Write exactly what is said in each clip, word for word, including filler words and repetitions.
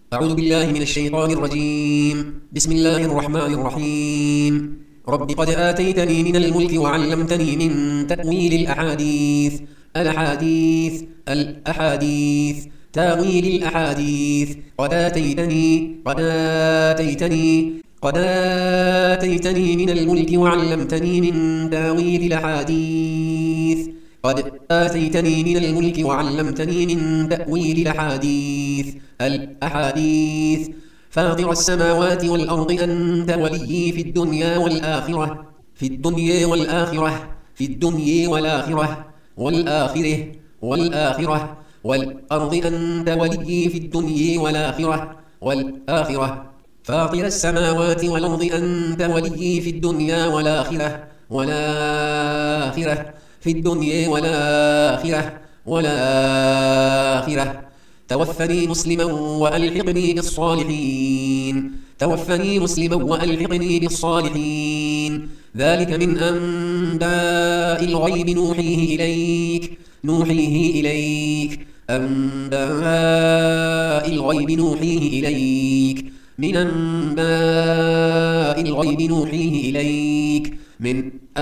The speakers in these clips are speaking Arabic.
أعوذ بالله من الشيطان الرجيم. بسم الله الرحمن الرحيم. رب قد آتيتني من الملك وعلمتني من تأويل الأحاديث الأحاديث الأحاديث تأويل الأحاديث قد آتيتني قد آتيتني قد آتيتني من الملك وعلمتني من تأويل الأحاديث قد آتيتني من الملك وعلمتني من تأويل الأحاديث الأحاديث فاطر السماوات والأرض أنت وليي في الدنيا والآخرة في الدنيا والآخرة في الدنيا والآخرة والآخرة والآخرة والأرض أنت وليي في الدنيا والآخرة والآخرة فاطر السماوات والأرض أنت وليي في الدنيا والآخرة والآخرة في الدنيا والآخرة والآخرة توفني مسلما وألحقني بالصالحين توفني مسلما وألحقني بالصالحين ذلك من أنباء الغيب نوحيه إليك نوحيه إليك أنباء الغيب نوحيه إليك من أنباء الغيب نوحيه إليك من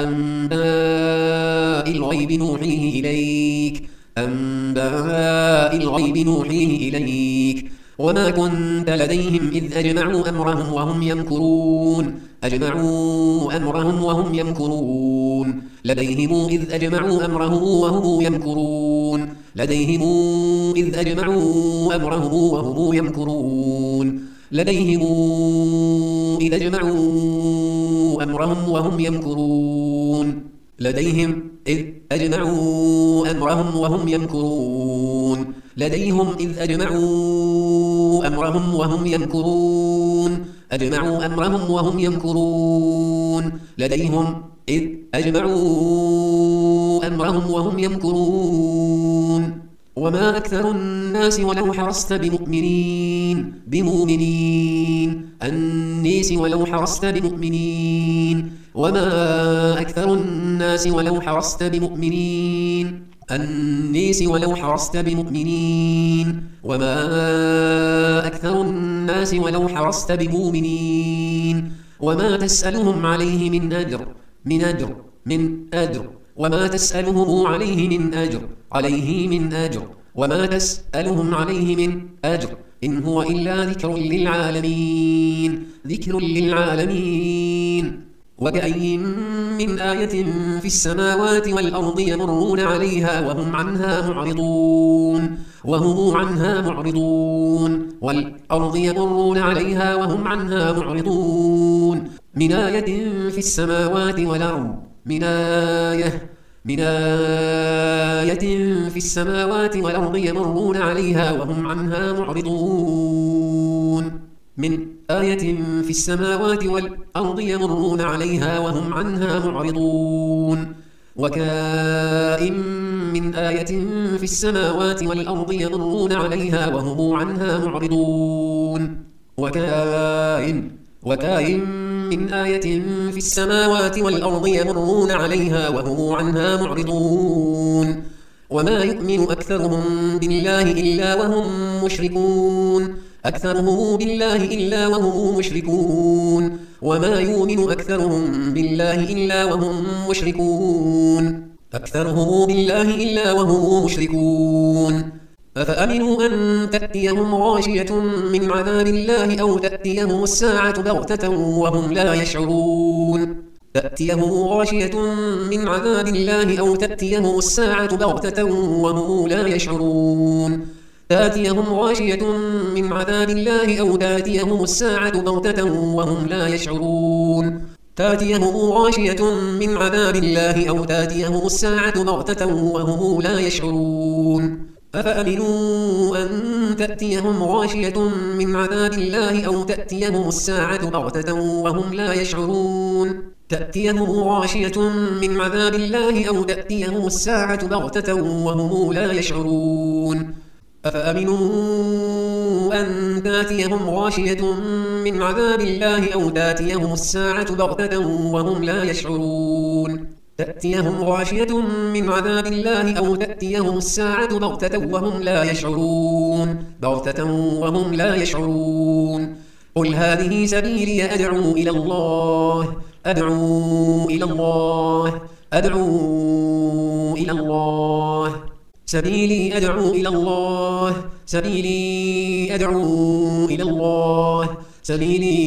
أنباء الغيب نوحيه إليك أنباء الغيب نوحيه إليك وما كنت لديهم إذ أجمعوا أمرهم وهم يمكرون أجمعوا أمرهم وهم يمكرون لديهم إذ أجمعوا أمرهم وهم يمكرون لديهم إذ أجمعوا أمرهم وهم يمكرون لديهم إذ أجمعوا أمرهم وهم يمكرون لديهم إذ أجمعوا أمرهم وهم يمكرون لديهم إذ أجمعوا أمرهم وهم يمكرون أجمعوا أمرهم وهم يمكرون لديهم إذ أجمعوا أمرهم وهم يمكرون وما أكثر الناس ولو حرصت بمؤمنين بمؤمنين الناس ولو حرصت بمؤمنين وما أكثر الناس ولو حرصت بمؤمنين الناس ولو حرصت بمؤمنين وما أكثر الناس ولو حرصت بمؤمنين وما تسألهم عليه من أجر من أجر من أجر وما تسألهم عليه من أجر عليه من أجر وما تسألهم عليه من أجر إن هو إلا ذكر للعالمين ذكر للعالمين وكأي من آية في السماوات والأرض يمرون عليها وهم عنها معرضون وهم عنها معرضون والأرض يمرون عليها وهم عنها معرضون من آية في السماوات والأرض من آية من آية في السماوات والأرض يمرون عليها وهم عنها معرضون من آية في السماوات والأرض يمرون عليها وهم عنها معرضون وكائن من آية في السماوات والأرض يمرون عليها وهم عنها معرضون وكائن وكائن من آية في السماوات والأرض يمرون عليها وهم عنها معرضون وما يؤمن أكثرهم بالله إلا وهم مشركون أكثرهم بالله إلا وهم مشركون وما يؤمن أكثرهم بالله إلا وهم مشركون أكثرهم بالله إلا وهم مشركون أفأمنوا أن تأتيهم غاشية من عذاب الله أو تأتيهم الساعة بغتة وهم لا يشعرون تأتيهم غاشية من عذاب الله أو تأتيهم الساعة بغتة وهم لا يشعرون تأتيهم غاشية من عذاب الله أو تأتيهم الساعة بغتة وهم لا يشعرون تأتيهم غاشية من عذاب الله أو تأتيهم الساعة بغتة وهم لا يشعرون أفأمنوا أن تأتيهم غاشية من عذاب الله أو تأتيهم الساعة بغتة وهم لا يشعرون تأتيهم غاشية من عذاب الله أو تأتيهم الساعة بغتة وهم لا يشعرون أفأمنوا أن تأتيهم غاشية من عذاب الله أو تأتيهم الساعة بغتة وهم لا يشعرون تأتيهم غاشية من عذاب الله أو تأتيهم الساعة بغتة وهم لا يشعرون بغتة وهم لا يشعرون قل هذه سبيلي أدعو إلى الله أدعو إلى الله أدعو إلى الله سبيلي أدعو إلى الله سبيلي أدعو إلى الله سبيلي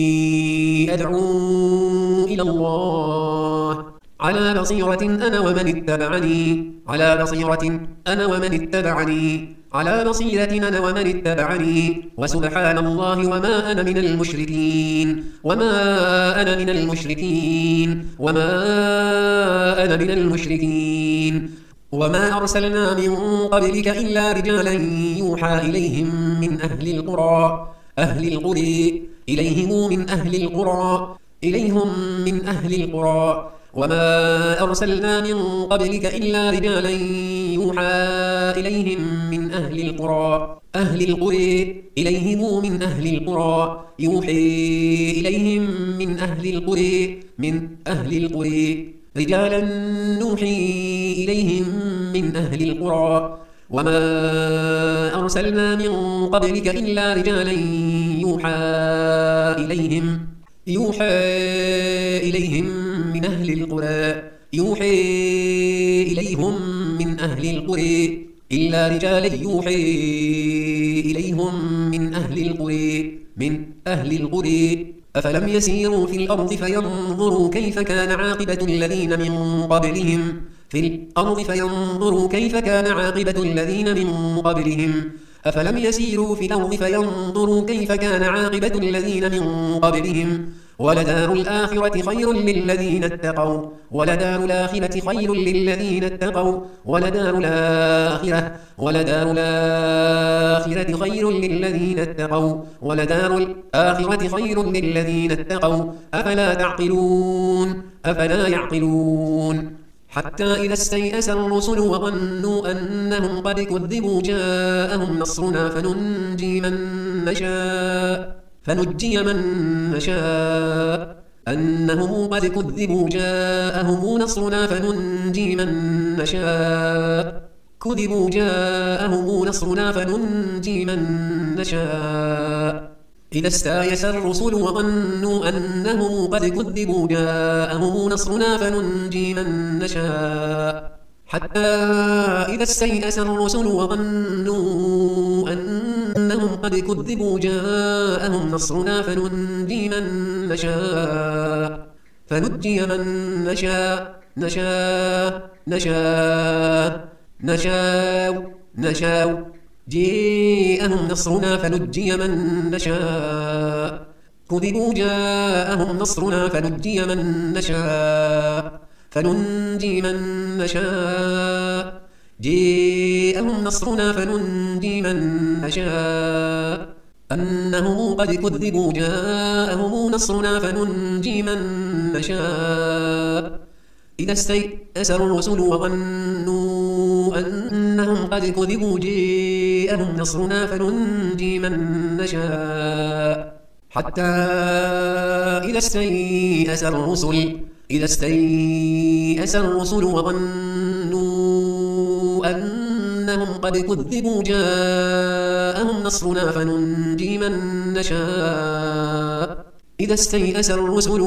أدعو إلى الله على بصيرة أنا ومن اتبعني على بصيرة أنا ومن اتبعني على بصيرة أنا ومن اتبعني وسبحان الله وما أنا من المشركين وما أنا من المشركين وما أنا من المشركين وما أرسلنا من قبلك إلا رجالا يوحى إليهم من أهل القرى أهل القرى إليهم من أهل القرى إليهم من أهل القرى وما أرسلنا من قبلك إلا رجالا يوحى إليهم من أهل القرى أهل القرى إليهم من أهل القرى يوحي إليهم من أهل القرى من أهل القرى رجالا نوحي إليهم من أهل القرى وما أرسلنا من قبلك إلا رجالا يوحى إليهم يوحى إليهم من أهل القرى يوحي إليهم من أهل القرى إلا رجالا يوحي إليهم من أهل القرى من أهل القرى أفلم يسيروا في الأرض فينظروا كيف كان عاقبة الذين من قبلهم في الأرض فينظروا كيف كان عاقبة الذين من قبلهم أفلم يسيروا في الأرض فينظروا كيف كان عاقبة الذين من قبلهم ولدار الآخرة خير للذين اتقوا ولدار الآخرة خير للذين اتقوا ولدار الآخرة ولدار الآخرة خير للذين اتقوا ولدار الآخرة خير للذين اتقوا أفلا تعقلون أفلا يعقلون حتى إذا استيأس الرسل وظنوا أنهم قد كذبوا جاءهم نصرنا فننجي من نشاء فنجي من نشاء أنهم قد كذبوا جاءهم نصرنا فننجي من نشاء كذبوا جاءهم نصرنا فننجي من نشاء إذا استيأس الرسل وظنوا أنهم قد كذبوا جاءهم نصرنا فننجي من نشاء حتى إذا استيأس الرسل وظنوا أنهم قد كذبوا جاءهم نصرنا فننجي من نشاء فنجي من نشاء نشاء نشاء نشاء نشاء جاءهم نصرنا فنجي من نشاء كذبوا جاءهم نصرنا فنجي من نشاء فننجي من نشاء جاءهم نصرنا فننجي من نشاء أنهم قد كذبوا جاءهم نصرنا فننجي من نشاء إذا استيأس الرسل وظنوا أنهم قد كذبوا جاءهم نصرنا فننجي من نشاء حتى إذا استيأس الرسل إذا استيأس الرسل وظنوا أنهم قد كذبوا جاءهم نصرنا فننجي من نشاء إذا استيأس الرسل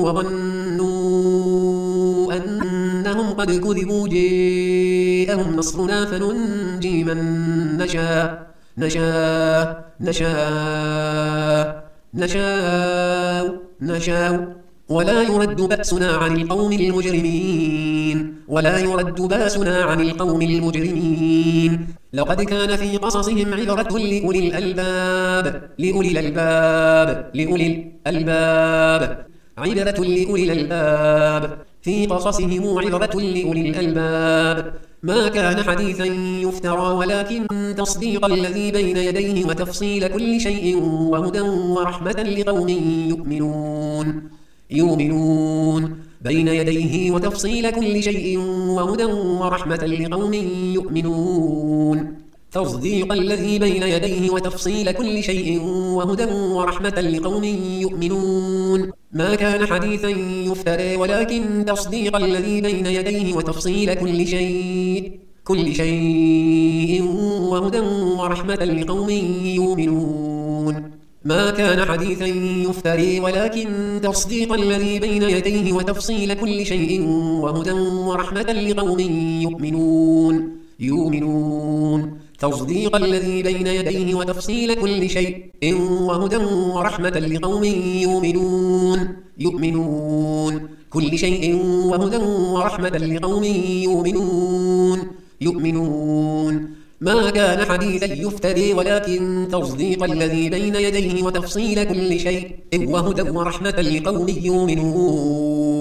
وظنوا أنهم قد كذبوا جاءهم نصرنا فننجي من نشاء نشاء نشاء نشاء نشاء ولا يرد بأسنا عن القوم المجرمين ولا يرد بأسنا عن القوم المجرمين لقد كان في قصصهم عبرة لأولي الألباب لأولي الألباب لأولي الألباب عبرة لأولي الألباب في قصصهم عبرة لأولي الألباب ما كان حديثا يفترى ولكن تصديق الذي بين يديه وتفصيل كل شيء وهدى ورحمة لقوم يؤمنون يؤمنون بين يديه وتفصيل كل شيء وهدى ورحمة لقوم يؤمنون تصديق الذي بين يديه وتفصيل كل شيء وهدى ورحمة لقوم يؤمنون ما كان حديثا يفترى ولكن تصديق الذي بين يديه وتفصيل كل شيء كل شيء وهدى ورحمة لقوم يؤمنون ما كان حديثا يفتري ولكن تصديق الذي بين يديه وتفصيل كل شيء وهدى ورحمة لقوم يؤمنون يؤمنون تصديق الذي بين يديه وتفصيل كل شيء وهدى ورحمة لقوم يؤمنون يؤمنون كل شيء وهدى ورحمة لقوم يؤمنون يؤمنون ما كان حديثا يفتري ولكن تصديق الذي بين يديه وتفصيل كل شيء وهدى ورحمة لقوم يؤمنون